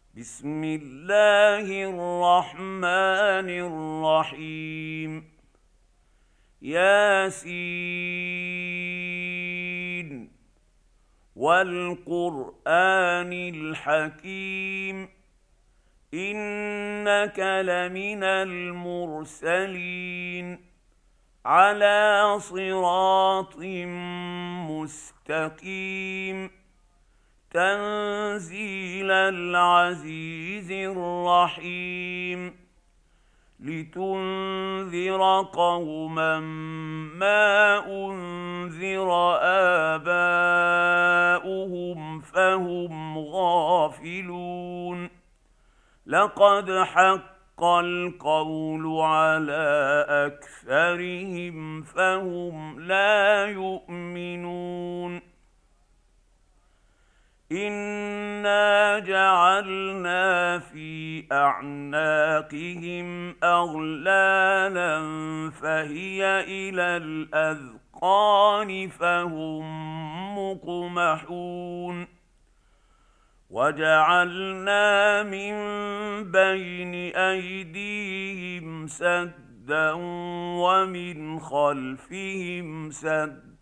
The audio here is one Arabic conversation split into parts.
بسم الله الرحمن الرحيم. ياسين والقرآن الحكيم إنك لمن المرسلين على صراط مستقيم تنزيل العزيز الرحيم لتنذر قوما ما أنذر آباؤهم فهم غافلون لقد حق القول على أكثرهم فهم لا يؤمنون إنا جعلنا في أعناقهم أغلالا فهي إلى الأذقان فهم مقمحون وجعلنا من بين أيديهم سدا ومن خلفهم سدا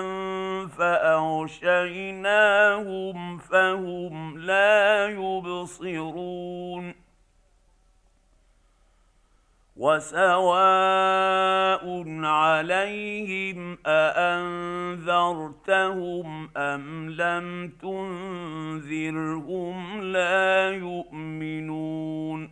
فأغشيناهم فهم لا يبصرون وسواء عليهم أأنذرتهم أم لم تنذرهم لا يؤمنون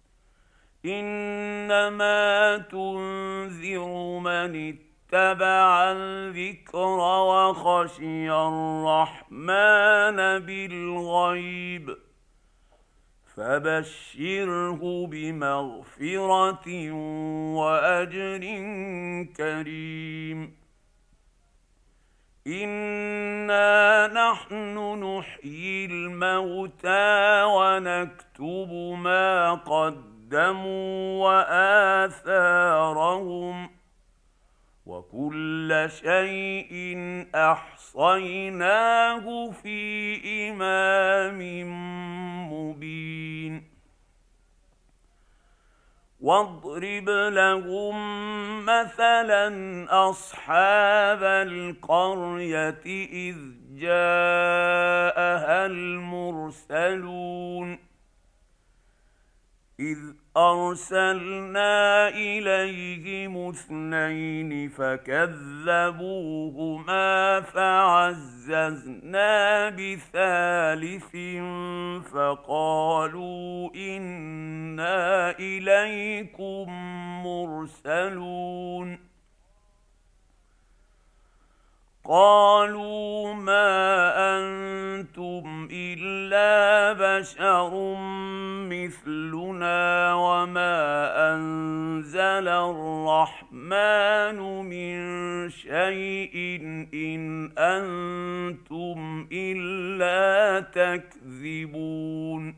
إنما تنذر من اتبع الذكر وخشي الرحمن بالغيب فبشره بمغفرة وأجر كريم إنا نحن نحيي الموتى ونكتب ما قدموا وآثارهم وكل شيء أحصيناه في إمام مبين واضرب لهم مثلا أصحاب القرية إذ جاءها المرسلون إذ أرسلنا إليهم اثنين فكذبوهما فعززنا بثالث فقالوا إنا إليكم مرسلون قالوا ما أنتم إلا بشر مثلنا وما أنزل الرحمن من شيء إن أنتم إلا تكذبون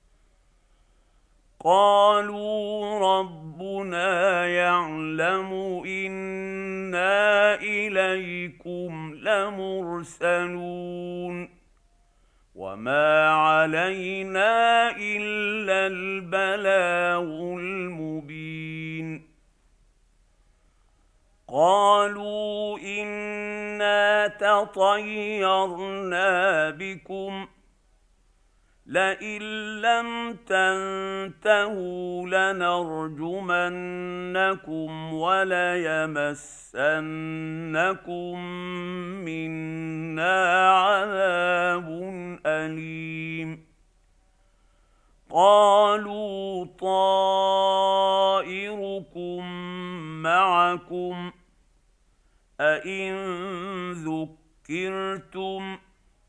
قالوا ربنا يعلم إنا إليكم لمرسلون وما علينا إلا البلاغ المبين قالوا إنا تطيرنا بكم لئن لم تنتهوا لنرجمنكم وليمسنكم منا عذاب أليم قالوا طائركم معكم أئن ذكرتم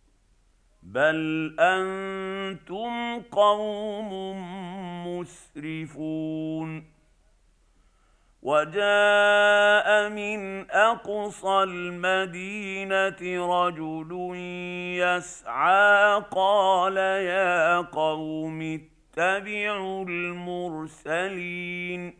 بل أنتم قوم مسرفون وجاء من أقصى المدينة رجل يسعى قال يا قوم اتبعوا المرسلين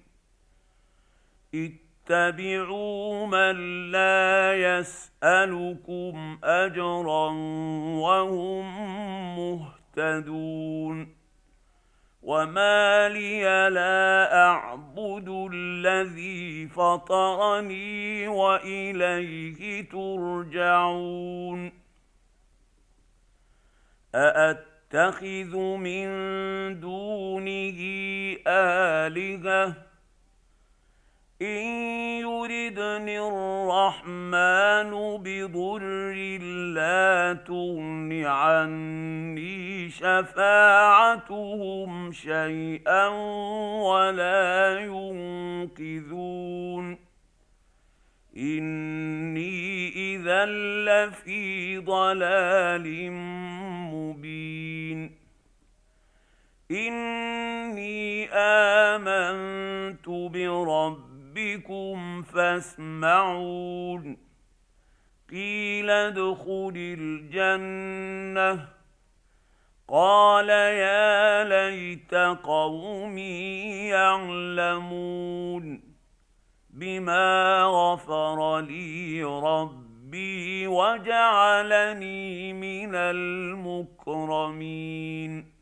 اتبعوا من لا يسألكم أجرا وهم مهتدون وما لي لا أعبد الذي فطرني وإليه ترجعون أأتخذ من دونه آلهة إن يردني الرحمن بضر لا تغن عني شفاعتهم شيئا ولا ينقذون إني إذا لفي ضلال مبين إني آمنت بربكم فاسمعون قيل ادخل الجنة قال يا ليت قومي يعلمون بما غفر لي ربي وجعلني من المكرمين